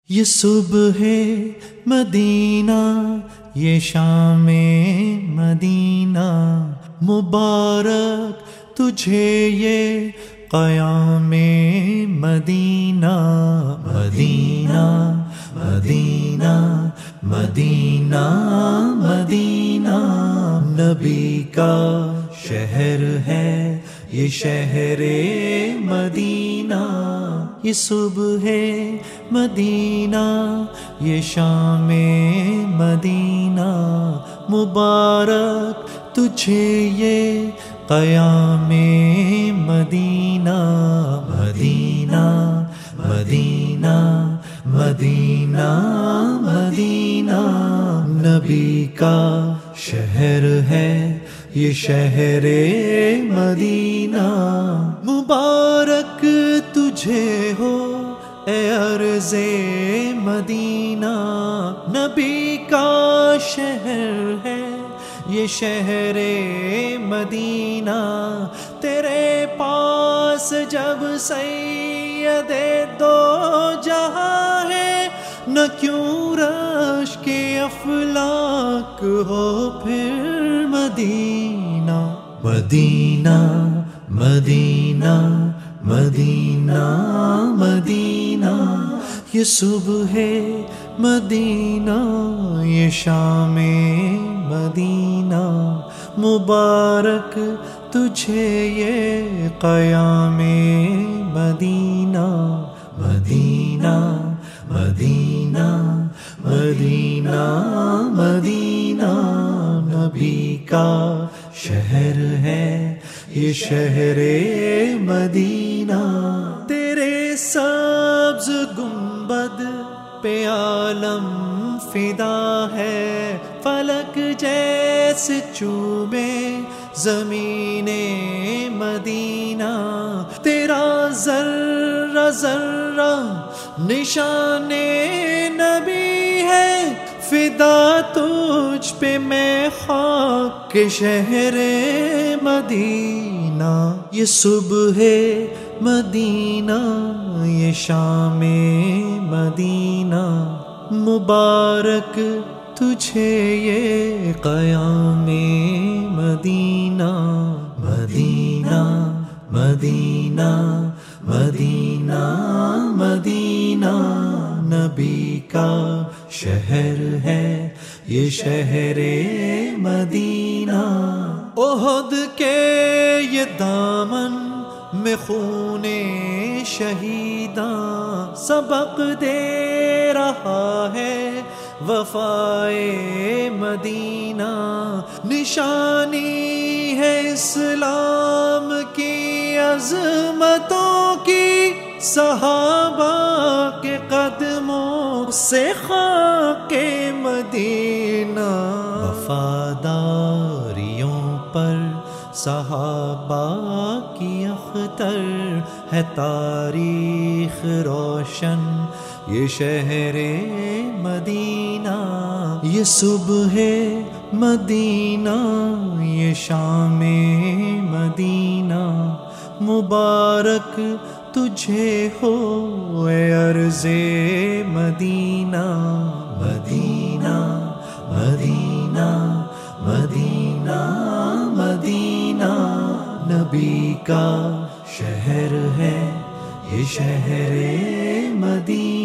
یہ صبح مدینہ یہ شام مدینہ، مبارک تجھے یہ قیام مدینہ۔ مدینہ مدینہ مدینہ مدینہ، نبی کا شہر ہے یہ شہر مدینہ۔ یہ صبح مدینہ یہ شام مدینہ، مبارک تجھے یہ قیام مدینہ۔ مدینہ مدینہ مدینہ مدینہ، نبی کا شہر ہے یہ شہر مدینہ۔ مبارک تجھے ہو اے عرض مدینہ، نبی کا شہر ہے یہ شہر مدینہ۔ تیرے پاس جب سید دو جہاں ہے، نہ کیوں رش کے افلاک ہو پھر مدینہ۔ مدینہ مدینہ مدینہ مدینہ، یہ صبح مدینہ یہ شام مدینہ، مبارک تجھے یہ قیام مدینہ۔ مدینہ مدینہ مدینہ مدینہ، نبی کا شہر ہے یہ شہر مدینہ۔ تیرے سبز گنبد پہ عالم فدا ہے، فلک جیسے چومے زمین مدینہ۔ تیرا ذرہ ذرہ نشان نبی ہے، فدا تجھ پہ میں خاک کے شہر مدینہ۔ یہ صبح مدینہ یہ شام مدینہ، مبارک تجھے یہ قیام مدینہ۔ مدینہ مدینہ مدینہ مدینہ، نبی کا شہر ہے یہ شہر مدینہ۔ احد کے یہ دامن میں خون شہیداں سبق دے رہا ہے وفائے مدینہ۔ نشانی ہے اسلام کی عظمتوں کی، صحابہ کے قدموں سے خاک مدینہ۔ وفاداریوں پر صحابہ کی اختر ہے، تاریخ روشن یہ شہر مدینہ۔ یہ صبح مدینہ یہ شام مدینہ، مبارک تجھے ہو اے عرض مدینہ۔ مدینہ مدینہ مدینہ مدینہ، نبی کا شہر ہے یہ شہر مدینہ۔